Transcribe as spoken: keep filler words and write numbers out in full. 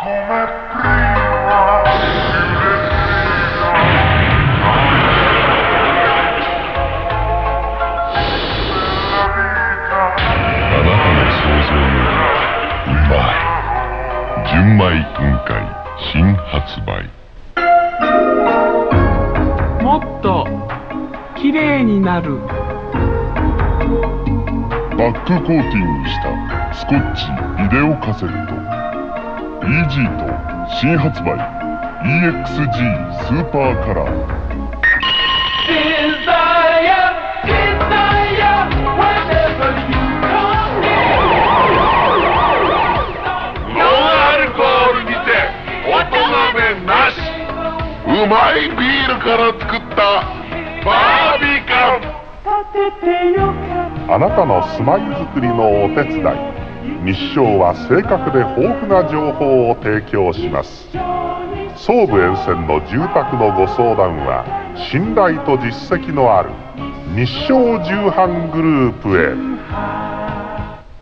純米雲海新発売。 もっときれいになる。 バックコーティングしたスコッチビデオカセット イージー と新発売 イーエックスジー スーパーカラー。うまいビールから作ったバービーカン。あなたの住まいづくりのお手伝い、日照は正確で豊富な情報を提供します。総武沿線の住宅のご相談は信頼と実績のある日照重版グループへ。